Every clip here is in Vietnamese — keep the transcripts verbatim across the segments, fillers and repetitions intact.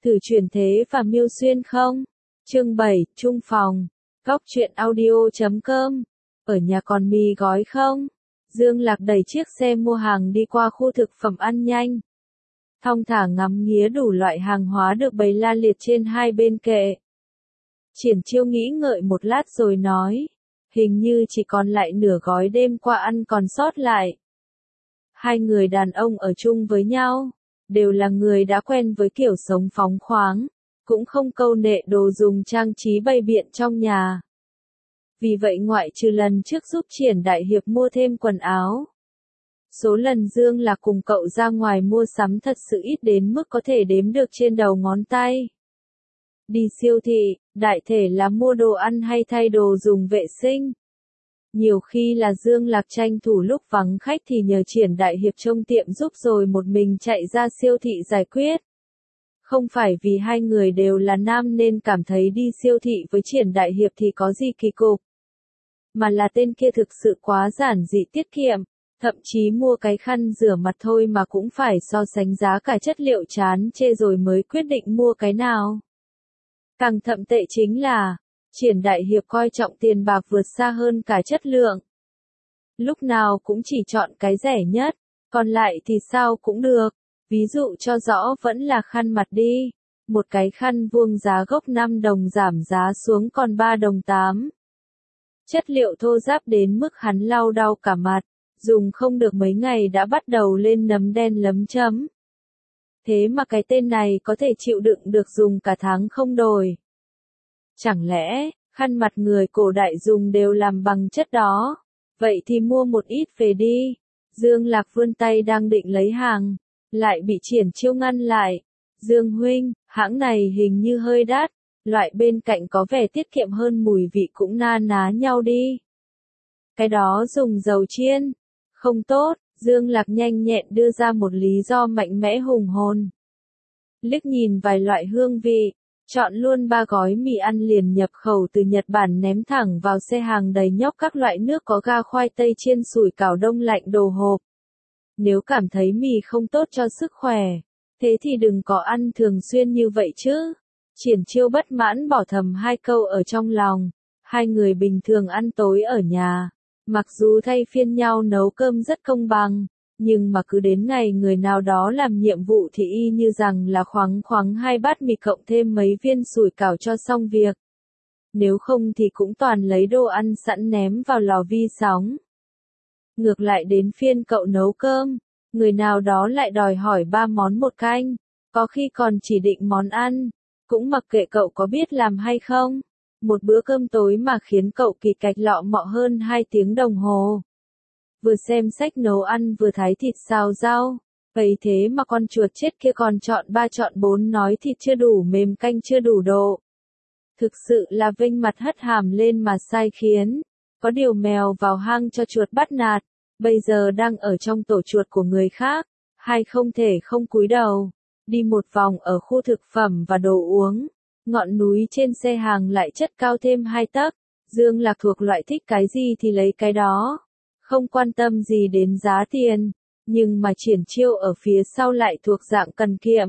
Thử chuyển thế và mưu xuyên không? Chương bảy, Trung phòng. Góc truyện audio chấm com. Ở nhà còn mì gói không? Dương Lạc đẩy chiếc xe mua hàng đi qua khu thực phẩm ăn nhanh. Thong thả ngắm nghía đủ loại hàng hóa được bày la liệt trên hai bên kệ. Triển Chiêu nghĩ ngợi một lát rồi nói, hình như chỉ còn lại nửa gói đêm qua ăn còn sót lại. Hai người đàn ông ở chung với nhau, đều là người đã quen với kiểu sống phóng khoáng, cũng không câu nệ đồ dùng trang trí bày biện trong nhà. Vì vậy ngoại trừ lần trước giúp Triển Đại Hiệp mua thêm quần áo, số lần Dương Lạc cùng cậu ra ngoài mua sắm thật sự ít đến mức có thể đếm được trên đầu ngón tay. Đi siêu thị, đại thể là mua đồ ăn hay thay đồ dùng vệ sinh. Nhiều khi là Dương Lạc tranh thủ lúc vắng khách thì nhờ Triển Đại Hiệp trông tiệm giúp rồi một mình chạy ra siêu thị giải quyết. Không phải vì hai người đều là nam nên cảm thấy đi siêu thị với Triển Đại Hiệp thì có gì kỳ cục, mà là tên kia thực sự quá giản dị tiết kiệm, thậm chí mua cái khăn rửa mặt thôi mà cũng phải so sánh giá cả chất liệu chán chê rồi mới quyết định mua cái nào. Càng thậm tệ chính là, Triển Đại Hiệp coi trọng tiền bạc vượt xa hơn cả chất lượng. Lúc nào cũng chỉ chọn cái rẻ nhất, còn lại thì sao cũng được. Ví dụ cho rõ vẫn là khăn mặt đi. Một cái khăn vuông giá gốc năm đồng giảm giá xuống còn ba đồng tám. Chất liệu thô ráp đến mức hắn lau đau cả mặt, dùng không được mấy ngày đã bắt đầu lên nấm đen lấm chấm. Thế mà cái tên này có thể chịu đựng được dùng cả tháng không đổi. Chẳng lẽ, khăn mặt người cổ đại dùng đều làm bằng chất đó? Vậy thì mua một ít về đi. Dương Lạc vươn tay đang định lấy hàng, lại bị Triển Chiêu ngăn lại. Dương huynh, hãng này hình như hơi đắt, loại bên cạnh có vẻ tiết kiệm hơn mùi vị cũng na ná nhau đi. Cái đó dùng dầu chiên, không tốt. Dương Lạc nhanh nhẹn đưa ra một lý do mạnh mẽ hùng hồn. Liếc nhìn vài loại hương vị, chọn luôn ba gói mì ăn liền nhập khẩu từ Nhật Bản ném thẳng vào xe hàng đầy nhóc các loại nước có ga khoai tây chiên sủi cảo đông lạnh đồ hộp. Nếu cảm thấy mì không tốt cho sức khỏe, thế thì đừng có ăn thường xuyên như vậy chứ. Triển Chiêu bất mãn bỏ thầm hai câu ở trong lòng. Hai người bình thường ăn tối ở nhà, mặc dù thay phiên nhau nấu cơm rất công bằng, nhưng mà cứ đến ngày người nào đó làm nhiệm vụ thì y như rằng là khoáng khoáng hai bát mì cộng thêm mấy viên sủi cảo cho xong việc. Nếu không thì cũng toàn lấy đồ ăn sẵn ném vào lò vi sóng. Ngược lại đến phiên cậu nấu cơm, người nào đó lại đòi hỏi ba món một canh, có khi còn chỉ định món ăn, cũng mặc kệ cậu có biết làm hay không. Một bữa cơm tối mà khiến cậu kỳ cạch lọ mọ hơn hai tiếng đồng hồ. Vừa xem sách nấu ăn vừa thái thịt xào rau, vậy thế mà con chuột chết kia còn chọn ba chọn bốn nói thịt chưa đủ mềm canh chưa đủ độ. Thực sự là vênh mặt hất hàm lên mà sai khiến. Có điều mèo vào hang cho chuột bắt nạt, bây giờ đang ở trong tổ chuột của người khác, hay không thể không cúi đầu. Đi một vòng ở khu thực phẩm và đồ uống, ngọn núi trên xe hàng lại chất cao thêm hai tấc. Dương Lạc thuộc loại thích cái gì thì lấy cái đó, không quan tâm gì đến giá tiền, nhưng mà Triển Chiêu ở phía sau lại thuộc dạng cần kiệm.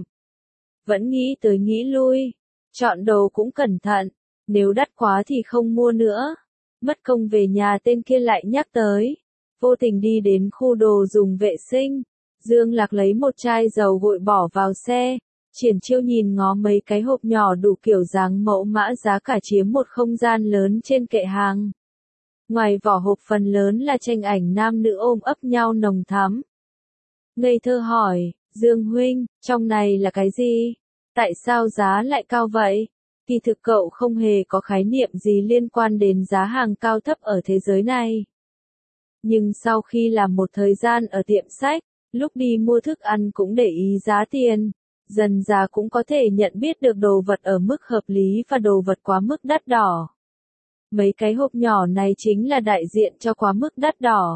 Vẫn nghĩ tới nghĩ lui, chọn đồ cũng cẩn thận, nếu đắt quá thì không mua nữa. Mất công về nhà tên kia lại nhắc tới, vô tình đi đến khu đồ dùng vệ sinh. Dương Lạc lấy một chai dầu gội bỏ vào xe. Triển Chiêu nhìn ngó mấy cái hộp nhỏ đủ kiểu dáng mẫu mã giá cả chiếm một không gian lớn trên kệ hàng. Ngoài vỏ hộp phần lớn là tranh ảnh nam nữ ôm ấp nhau nồng thắm. Ngây thơ hỏi, Dương huynh, trong này là cái gì? Tại sao giá lại cao vậy? Kỳ thực cậu không hề có khái niệm gì liên quan đến giá hàng cao thấp ở thế giới này. Nhưng sau khi làm một thời gian ở tiệm sách, lúc đi mua thức ăn cũng để ý giá tiền, dần dà cũng có thể nhận biết được đồ vật ở mức hợp lý và đồ vật quá mức đắt đỏ. Mấy cái hộp nhỏ này chính là đại diện cho quá mức đắt đỏ.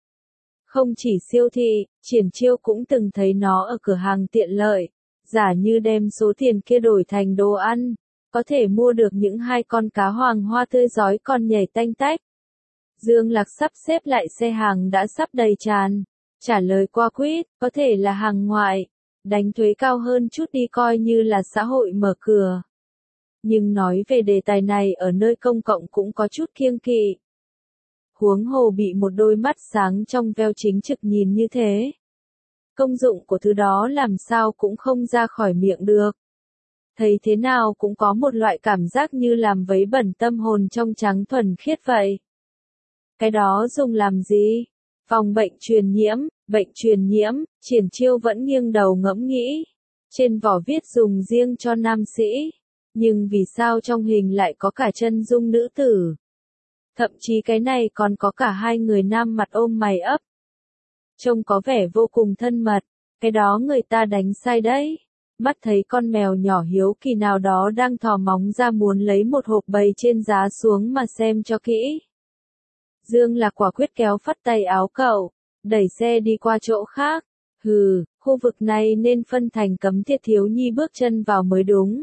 Không chỉ siêu thị, Triển Chiêu cũng từng thấy nó ở cửa hàng tiện lợi, giả như đem số tiền kia đổi thành đồ ăn, có thể mua được những hai con cá hoàng hoa tươi rói còn nhảy tanh tách. Dương Lạc sắp xếp lại xe hàng đã sắp đầy tràn, trả lời qua quýt, có thể là hàng ngoại, đánh thuế cao hơn chút đi coi như là xã hội mở cửa. Nhưng nói về đề tài này ở nơi công cộng cũng có chút kiêng kỵ. Huống hồ bị một đôi mắt sáng trong veo chính trực nhìn như thế. Công dụng của thứ đó làm sao cũng không ra khỏi miệng được. Thấy thế nào cũng có một loại cảm giác như làm vấy bẩn tâm hồn trong trắng thuần khiết vậy. Cái đó dùng làm gì? Phòng bệnh truyền nhiễm, bệnh truyền nhiễm, Triển Chiêu vẫn nghiêng đầu ngẫm nghĩ. Trên vỏ viết dùng riêng cho nam sĩ. Nhưng vì sao trong hình lại có cả chân dung nữ tử? Thậm chí cái này còn có cả hai người nam mặt ôm mày ấp. Trông có vẻ vô cùng thân mật. Cái đó người ta đánh sai đấy. Mắt thấy con mèo nhỏ hiếu kỳ nào đó đang thò móng ra muốn lấy một hộp bầy trên giá xuống mà xem cho kỹ. Dương Lạc quả quyết kéo phắt tay áo cậu, đẩy xe đi qua chỗ khác. Hừ, khu vực này nên phân thành cấm tiệt thiếu nhi bước chân vào mới đúng.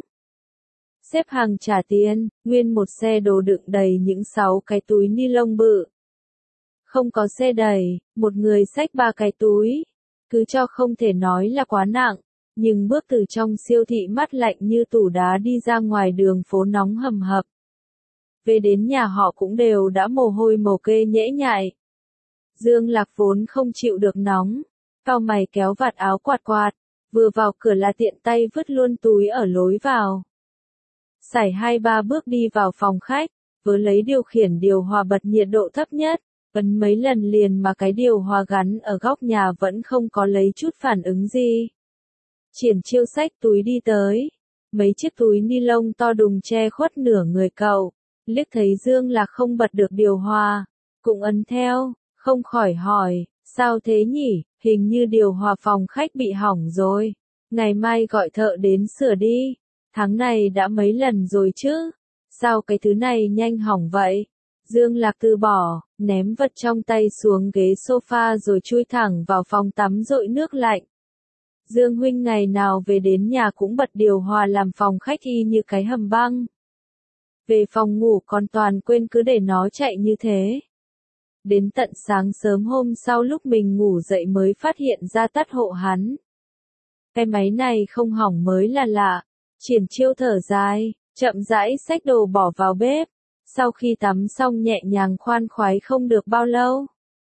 Xếp hàng trả tiền, nguyên một xe đồ đựng đầy những sáu cái túi ni lông bự. Không có xe đẩy, một người xách ba cái túi. Cứ cho không thể nói là quá nặng, nhưng bước từ trong siêu thị mát lạnh như tủ đá đi ra ngoài đường phố nóng hầm hập. Về đến nhà họ cũng đều đã mồ hôi mồ kê nhễ nhại. Dương Lạc vốn không chịu được nóng, cau mày kéo vạt áo quạt quạt, vừa vào cửa là tiện tay vứt luôn túi ở lối vào. Sải hai ba bước đi vào phòng khách, vớ lấy điều khiển điều hòa bật nhiệt độ thấp nhất, ấn mấy lần liền mà cái điều hòa gắn ở góc nhà vẫn không có lấy chút phản ứng gì. Triển Chiêu xách túi đi tới, mấy chiếc túi ni lông to đùng che khuất nửa người cậu, liếc thấy Dương Lạc không bật được điều hòa, cũng ấn theo, không khỏi hỏi, sao thế nhỉ, hình như điều hòa phòng khách bị hỏng rồi, ngày mai gọi thợ đến sửa đi, tháng này đã mấy lần rồi chứ, sao cái thứ này nhanh hỏng vậy? Dương Lạc từ bỏ, ném vật trong tay xuống ghế sofa rồi chui thẳng vào phòng tắm dội nước lạnh. Dương huynh ngày nào về đến nhà cũng bật điều hòa làm phòng khách y như cái hầm băng. Về phòng ngủ còn toàn quên cứ để nó chạy như thế. Đến tận sáng sớm hôm sau lúc mình ngủ dậy mới phát hiện ra tắt hộ hắn. Cái máy này không hỏng mới là lạ. Triển Chiêu thở dài, chậm rãi xách đồ bỏ vào bếp. Sau khi tắm xong nhẹ nhàng khoan khoái không được bao lâu.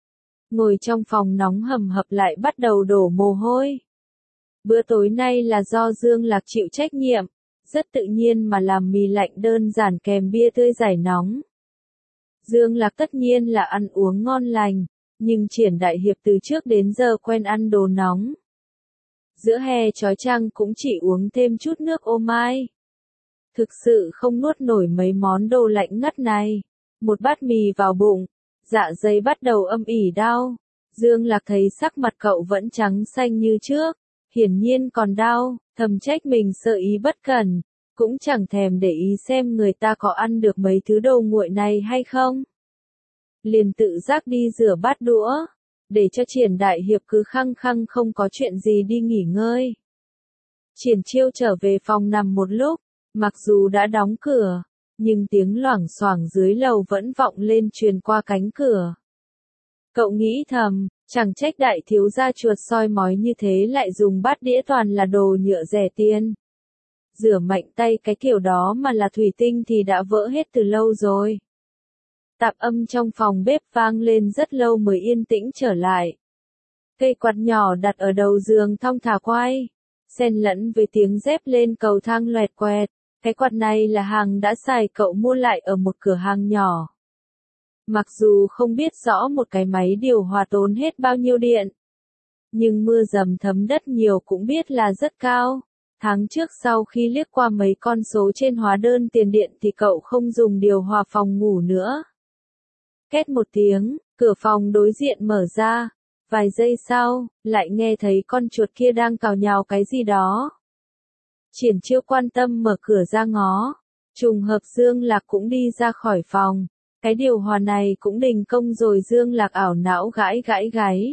Ngồi trong phòng nóng hầm hập lại bắt đầu đổ mồ hôi. Bữa tối nay là do Dương Lạc chịu trách nhiệm, rất tự nhiên mà làm mì lạnh đơn giản kèm bia tươi giải nóng. Dương Lạc tất nhiên là ăn uống ngon lành, nhưng Triển Đại Hiệp từ trước đến giờ quen ăn đồ nóng. Giữa hè chói chang cũng chỉ uống thêm chút nước ô mai. Thực sự không nuốt nổi mấy món đồ lạnh ngắt này. Một bát mì vào bụng, dạ dày bắt đầu âm ỉ đau. Dương Lạc thấy sắc mặt cậu vẫn trắng xanh như trước, hiển nhiên còn đau, thầm trách mình sơ ý bất cẩn, cũng chẳng thèm để ý xem người ta có ăn được mấy thứ đồ nguội này hay không. Liền tự giác đi rửa bát đũa, để cho Triển Đại Hiệp cứ khăng khăng không có chuyện gì đi nghỉ ngơi. Triển Chiêu trở về phòng nằm một lúc, mặc dù đã đóng cửa, nhưng tiếng loảng xoảng dưới lầu vẫn vọng lên truyền qua cánh cửa. Cậu nghĩ thầm, chẳng trách đại thiếu gia chuột soi mói như thế lại dùng bát đĩa toàn là đồ nhựa rẻ tiền. Rửa mạnh tay cái kiểu đó mà là thủy tinh thì đã vỡ hết từ lâu rồi. Tạp âm trong phòng bếp vang lên rất lâu mới yên tĩnh trở lại. Cây quạt nhỏ đặt ở đầu giường thong thả quay, xen lẫn với tiếng dép lên cầu thang loẹt quẹt. Cái quạt này là hàng đã xài cậu mua lại ở một cửa hàng nhỏ. Mặc dù không biết rõ một cái máy điều hòa tốn hết bao nhiêu điện, nhưng mưa dầm thấm đất nhiều cũng biết là rất cao. Tháng trước sau khi liếc qua mấy con số trên hóa đơn tiền điện thì cậu không dùng điều hòa phòng ngủ nữa. Két một tiếng, cửa phòng đối diện mở ra. Vài giây sau, lại nghe thấy con chuột kia đang cào nhào cái gì đó. Triển Chiêu quan tâm mở cửa ra ngó. Trùng hợp Dương Lạc cũng đi ra khỏi phòng. Cái điều hòa này cũng đình công rồi. Dương Lạc ảo não gãi gãi gáy.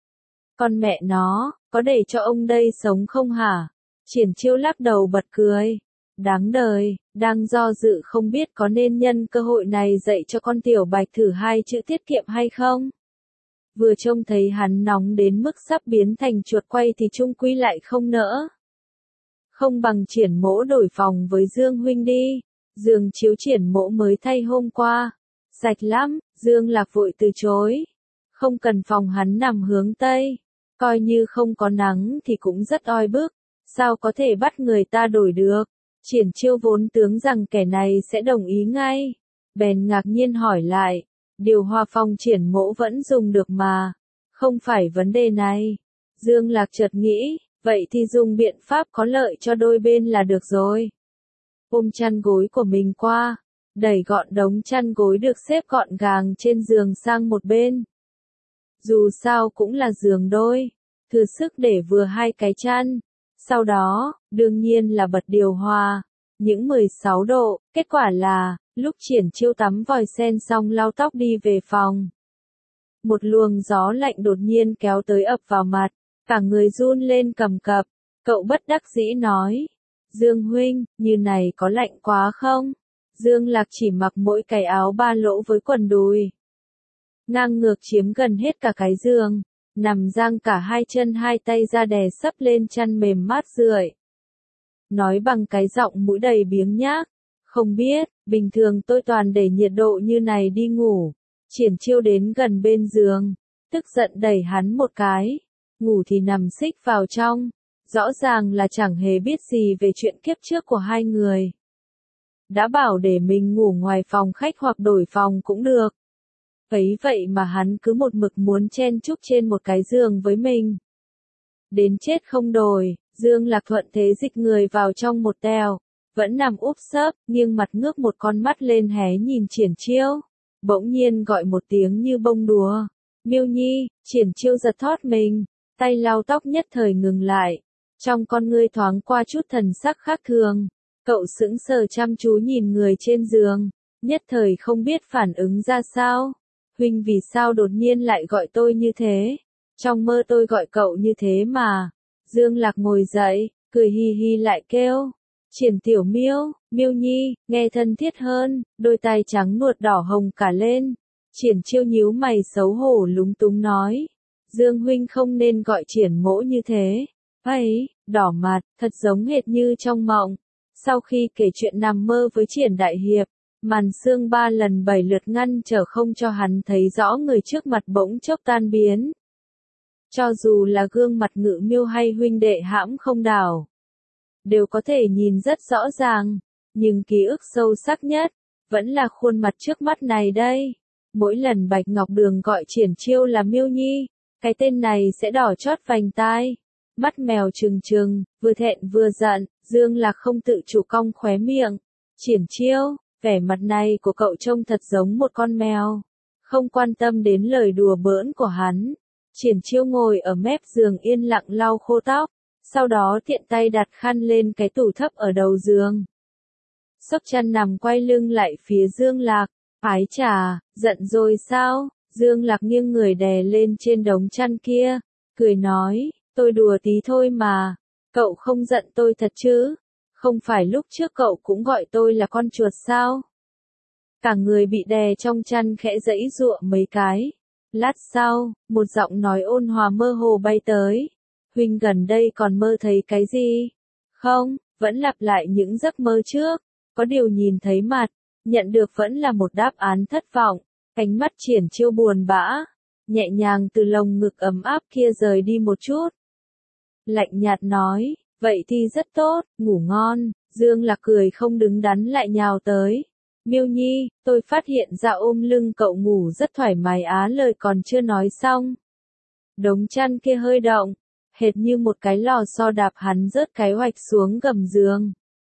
Con mẹ nó, có để cho ông đây sống không hả? Triển Chiêu lắc đầu bật cười. Đáng đời, đang do dự không biết có nên nhân cơ hội này dạy cho con tiểu bạch thử hai chữ tiết kiệm hay không. vừa trông thấy hắn nóng đến mức sắp biến thành chuột quay thì chung quy lại không nỡ. Không bằng Triển Mỗ đổi phòng với Dương huynh đi, giường chiếu Triển Mỗ mới thay hôm qua, sạch lắm. Dương Lạc vội từ chối, không cần, phòng hắn nằm hướng Tây, coi như không có nắng thì cũng rất oi bức, sao có thể bắt người ta đổi được. Triển Chiêu vốn tưởng rằng kẻ này sẽ đồng ý ngay, bèn ngạc nhiên hỏi lại, điều hòa phòng Triển Mỗ vẫn dùng được mà, không phải vấn đề này. Dương Lạc chợt nghĩ, vậy thì dùng biện pháp có lợi cho đôi bên là được rồi. Ôm chăn gối của mình qua, đẩy gọn đống chăn gối được xếp gọn gàng trên giường sang một bên. Dù sao cũng là giường đôi, thừa sức để vừa hai cái chăn. Sau đó, đương nhiên là bật điều hòa, những mười sáu độ, kết quả là, lúc Triển Chiêu tắm vòi sen xong lau tóc đi về phòng. Một luồng gió lạnh đột nhiên kéo tới ập vào mặt, cả người run lên cầm cập, cậu bất đắc dĩ nói, Dương huynh, như này có lạnh quá không? Dương Lạc chỉ mặc mỗi cái áo ba lỗ với quần đùi, ngang ngược chiếm gần hết cả cái giường, nằm giang cả hai chân hai tay ra đè sấp lên chăn mềm mát rượi. Nói bằng cái giọng mũi đầy biếng nhác, không biết, bình thường tôi toàn để nhiệt độ như này đi ngủ. Triển Chiêu đến gần bên giường, tức giận đẩy hắn một cái, ngủ thì nằm xích vào trong, rõ ràng là chẳng hề biết gì về chuyện kiếp trước của hai người. Đã bảo để mình ngủ ngoài phòng khách hoặc đổi phòng cũng được. Ấy vậy mà hắn cứ một mực muốn chen chúc trên một cái giường với mình. Đến chết không đổi, Dương Lạc thuận thế dịch người vào trong một tèo, vẫn nằm úp sấp, nghiêng mặt ngước một con mắt lên hé nhìn Triển Chiêu. Bỗng nhiên gọi một tiếng như bông đùa, Miêu Nhi. Triển Chiêu giật thót mình, tay lau tóc nhất thời ngừng lại, trong con ngươi thoáng qua chút thần sắc khác thường. Cậu sững sờ chăm chú nhìn người trên giường, nhất thời không biết phản ứng ra sao. Huynh vì sao đột nhiên lại gọi tôi như thế? Trong mơ tôi gọi cậu như thế mà. Dương Lạc ngồi dậy, cười hi hi lại kêu, Triển Tiểu Miêu, Miêu Nhi, nghe thân thiết hơn, đôi tai trắng nuột đỏ hồng cả lên. Triển Chiêu nhíu mày xấu hổ lúng túng nói, Dương huynh không nên gọi Triển Mỗ như thế. Ấy, đỏ mặt, thật giống hệt như trong mộng. Sau khi kể chuyện nằm mơ với Triển Đại Hiệp, màn sương ba lần bảy lượt ngăn trở không cho hắn thấy rõ người trước mặt bỗng chốc tan biến. Cho dù là gương mặt Ngự Miêu hay huynh đệ Hãm Không Đảo, đều có thể nhìn rất rõ ràng, nhưng ký ức sâu sắc nhất, vẫn là khuôn mặt trước mắt này đây. Mỗi lần Bạch Ngọc Đường gọi Triển Chiêu là Miêu Nhi, cái tên này sẽ đỏ chót vành tai. Mắt mèo trừng trừng, vừa thẹn vừa giận, Dương Lạc không tự chủ cong khóe miệng. Triển Chiêu, vẻ mặt này của cậu trông thật giống một con mèo. Không quan tâm đến lời đùa bỡn của hắn, Triển Chiêu ngồi ở mép giường yên lặng lau khô tóc, sau đó tiện tay đặt khăn lên cái tủ thấp ở đầu giường. Xốc chăn nằm quay lưng lại phía Dương Lạc, ái chà, giận rồi sao? Dương Lạc nghiêng người đè lên trên đống chăn kia, cười nói, tôi đùa tí thôi mà, cậu không giận tôi thật chứ? Không phải lúc trước cậu cũng gọi tôi là con chuột sao? Cả người bị đè trong chăn khẽ giãy giụa mấy cái. Lát sau, một giọng nói ôn hòa mơ hồ bay tới. Huynh gần đây còn mơ thấy cái gì? Không, vẫn lặp lại những giấc mơ trước. Có điều nhìn thấy mặt, nhận được vẫn là một đáp án thất vọng. Ánh mắt Triển Chiêu buồn bã, nhẹ nhàng từ lồng ngực ấm áp kia rời đi một chút. Lạnh nhạt nói, vậy thì rất tốt, ngủ ngon. Dương Lạc cười không đứng đắn lại nhào tới. Miêu Nhi, tôi phát hiện ra ôm lưng cậu ngủ rất thoải mái á, lời còn chưa nói xong. Đống chăn kia hơi động, hệt như một cái lò xo đạp hắn rớt cái hoạch xuống gầm giường.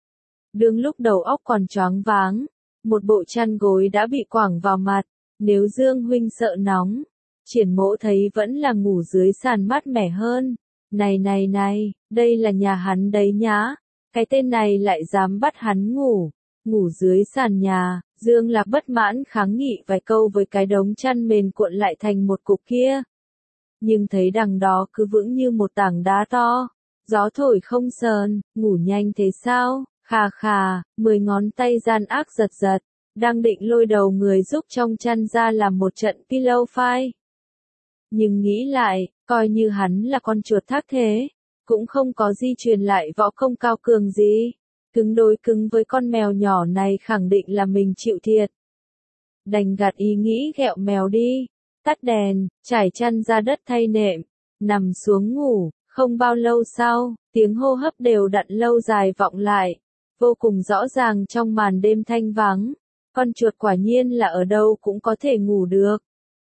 Đương lúc đầu óc còn choáng váng, một bộ chăn gối đã bị quẳng vào mặt. Nếu Dương huynh sợ nóng, Triển Mỗ thấy vẫn là ngủ dưới sàn mát mẻ hơn. Này này này, đây là nhà hắn đấy nhá. Cái tên này lại dám bắt hắn ngủ, ngủ dưới sàn nhà. Dương Lạc bất mãn kháng nghị vài câu với cái đống chăn mền cuộn lại thành một cục kia. Nhưng thấy đằng đó cứ vững như một tảng đá to, gió thổi không sờn, ngủ nhanh thế sao? Khà khà, mười ngón tay gian ác giật giật, đang định lôi đầu người giúp trong chăn ra làm một trận pillow fight. Nhưng nghĩ lại, coi như hắn là con chuột thác thế, cũng không có di truyền lại võ công cao cường gì. Cứng đối cứng với con mèo nhỏ này khẳng định là mình chịu thiệt. Đành gạt ý nghĩ ghẹo mèo đi, tắt đèn, trải chăn ra đất thay nệm, nằm xuống ngủ. Không bao lâu sau, tiếng hô hấp đều đặn lâu dài vọng lại, vô cùng rõ ràng trong màn đêm thanh vắng. Con chuột quả nhiên là ở đâu cũng có thể ngủ được.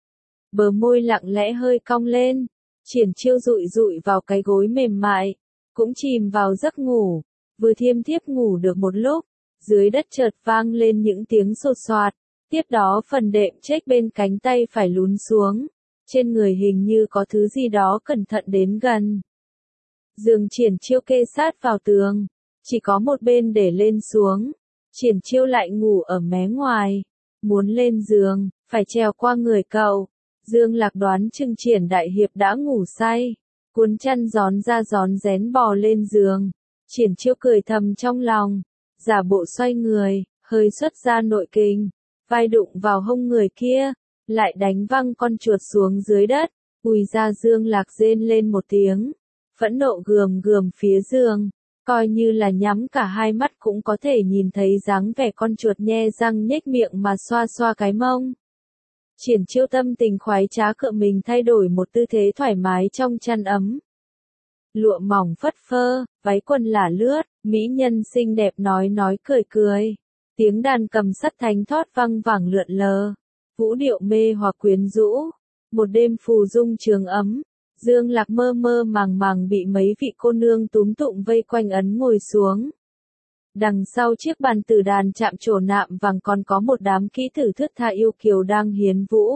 Bờ môi lặng lẽ hơi cong lên, Triển Chiêu dụi dụi vào cái gối mềm mại, cũng chìm vào giấc ngủ. Vừa thiêm thiếp ngủ được một lúc, dưới đất chợt vang lên những tiếng sột soạt, tiếp đó phần đệm chếch bên cánh tay phải lún xuống, trên người hình như có thứ gì đó cẩn thận đến gần. Giường Triển Chiêu kê sát vào tường, chỉ có một bên để lên xuống, Triển Chiêu lại ngủ ở mé ngoài, muốn lên giường, phải trèo qua người cậu. Dương Lạc đoán chừng Triển đại hiệp đã ngủ say, cuốn chăn gión ra gión rén bò lên giường. Triển Chiêu cười thầm trong lòng, giả bộ xoay người, hơi xuất ra nội kình, vai đụng vào hông người kia, lại đánh văng con chuột xuống dưới đất. Ùi ra, Dương Lạc rên lên một tiếng, phẫn nộ gườm gườm phía giường, coi như là nhắm cả hai mắt cũng có thể nhìn thấy dáng vẻ con chuột nhe răng nhếch miệng mà xoa xoa cái mông. Triển Chiêu tâm tình khoái trá cựa mình thay đổi một tư thế thoải mái trong chăn ấm. Lụa mỏng phất phơ, váy quần lả lướt, mỹ nhân xinh đẹp nói nói cười cười. Tiếng đàn cầm sắt thánh thót văng vẳng lượn lờ, vũ điệu mê hoặc quyến rũ. Một đêm phù dung trường ấm, Dương Lạc mơ mơ màng màng bị mấy vị cô nương túm tụng vây quanh ấn ngồi xuống. Đằng sau chiếc bàn tử đàn chạm trổ nạm vàng còn có một đám kỹ thử thướt tha yêu kiều đang hiến vũ.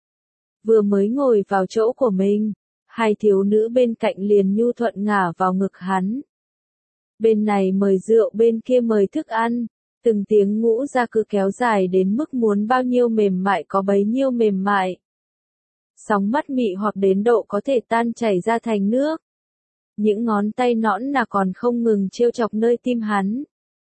Vừa mới ngồi vào chỗ của mình, hai thiếu nữ bên cạnh liền nhu thuận ngả vào ngực hắn. Bên này mời rượu, bên kia mời thức ăn, từng tiếng ngũ ra cứ kéo dài đến mức muốn bao nhiêu mềm mại có bấy nhiêu mềm mại. Sóng mắt mị hoặc đến độ có thể tan chảy ra thành nước. Những ngón tay nõn nà còn không ngừng trêu chọc nơi tim hắn.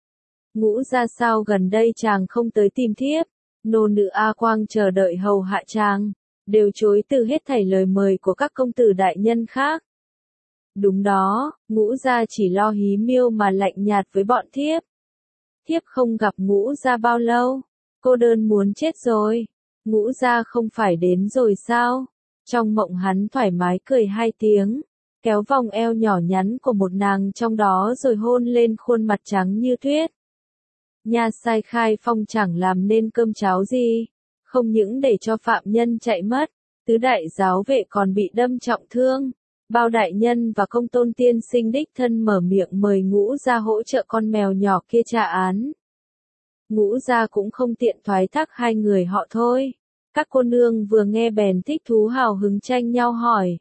Ngũ ra sao gần đây chàng không tới tìm thiếp, nô nữ A Quang chờ đợi hầu hạ chàng, đều chối từ hết thảy lời mời của các công tử đại nhân khác. Đúng đó, ngũ gia chỉ lo hí miêu mà lạnh nhạt với bọn thiếp. Thiếp không gặp ngũ gia bao lâu, cô đơn muốn chết rồi. Ngũ gia không phải đến rồi sao? Trong mộng hắn thoải mái cười hai tiếng, kéo vòng eo nhỏ nhắn của một nàng trong đó rồi hôn lên khuôn mặt trắng như tuyết. Nha sai khai phong chẳng làm nên cơm cháo gì, không những để cho phạm nhân chạy mất, tứ đại giáo vệ còn bị đâm trọng thương. Bao đại nhân và công tôn tiên sinh đích thân mở miệng mời ngũ gia hỗ trợ con mèo nhỏ kia trả án. Ngũ gia cũng không tiện thoái thác hai người họ thôi. Các cô nương vừa nghe bèn thích thú hào hứng tranh nhau hỏi.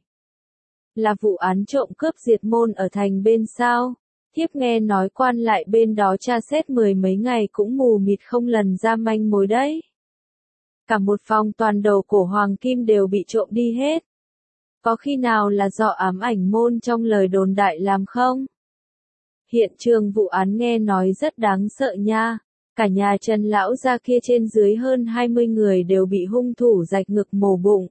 Là vụ án trộm cướp diệt môn ở thành bên sao? Thiếp nghe nói quan lại bên đó tra xét mười mấy ngày cũng mù mịt không lần ra manh mối đấy. Cả một phòng toàn đầu cổ hoàng kim đều bị trộm đi hết. Có khi nào là do ám ảnh môn trong lời đồn đại làm không? Hiện trường vụ án nghe nói rất đáng sợ nha. Cả nhà Trần lão gia kia trên dưới hơn hai mươi người đều bị hung thủ rạch ngực mổ bụng.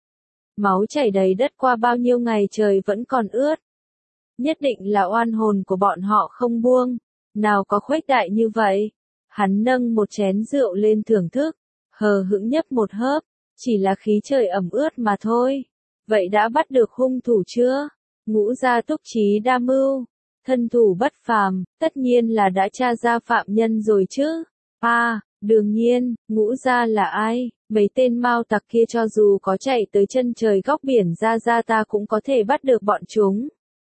Máu chảy đầy đất qua bao nhiêu ngày trời vẫn còn ướt. Nhất định là oan hồn của bọn họ không buông. Nào có khuếch đại như vậy. Hắn nâng một chén rượu lên thưởng thức, hờ hững nhấp một hớp, chỉ là khí trời ẩm ướt mà thôi. Vậy đã bắt được hung thủ chưa? Ngũ gia túc trí đa mưu, thân thủ bất phàm, tất nhiên là đã tra ra phạm nhân rồi chứ. À, đương nhiên, ngũ gia là ai? Mấy tên mao tặc kia cho dù có chạy tới chân trời góc biển ra ra ta cũng có thể bắt được bọn chúng.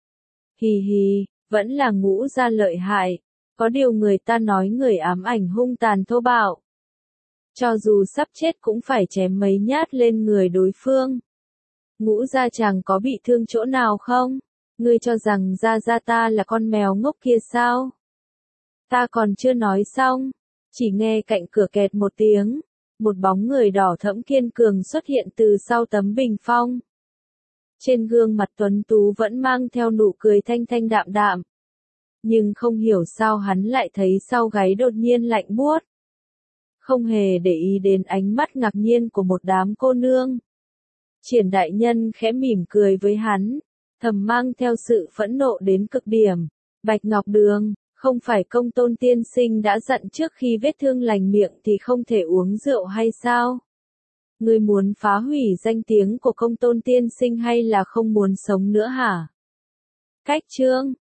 Hì hì, vẫn là ngũ gia lợi hại. Có điều người ta nói người ám ảnh hung tàn thô bạo. Cho dù sắp chết cũng phải chém mấy nhát lên người đối phương. Ngũ gia chàng có bị thương chỗ nào không? Ngươi cho rằng gia gia ta là con mèo ngốc kia sao? Ta còn chưa nói xong, chỉ nghe cạnh cửa kẹt một tiếng, một bóng người đỏ thẫm kiên cường xuất hiện từ sau tấm bình phong. Trên gương mặt tuấn tú vẫn mang theo nụ cười thanh thanh đạm đạm. Nhưng không hiểu sao hắn lại thấy sau gáy đột nhiên lạnh buốt. Không hề để ý đến ánh mắt ngạc nhiên của một đám cô nương. Triển đại nhân khẽ mỉm cười với hắn, thầm mang theo sự phẫn nộ đến cực điểm. Bạch Ngọc Đường, không phải Công Tôn tiên sinh đã dặn trước khi vết thương lành miệng thì không thể uống rượu hay sao? Ngươi muốn phá hủy danh tiếng của Công Tôn tiên sinh hay là không muốn sống nữa hả? Cách chương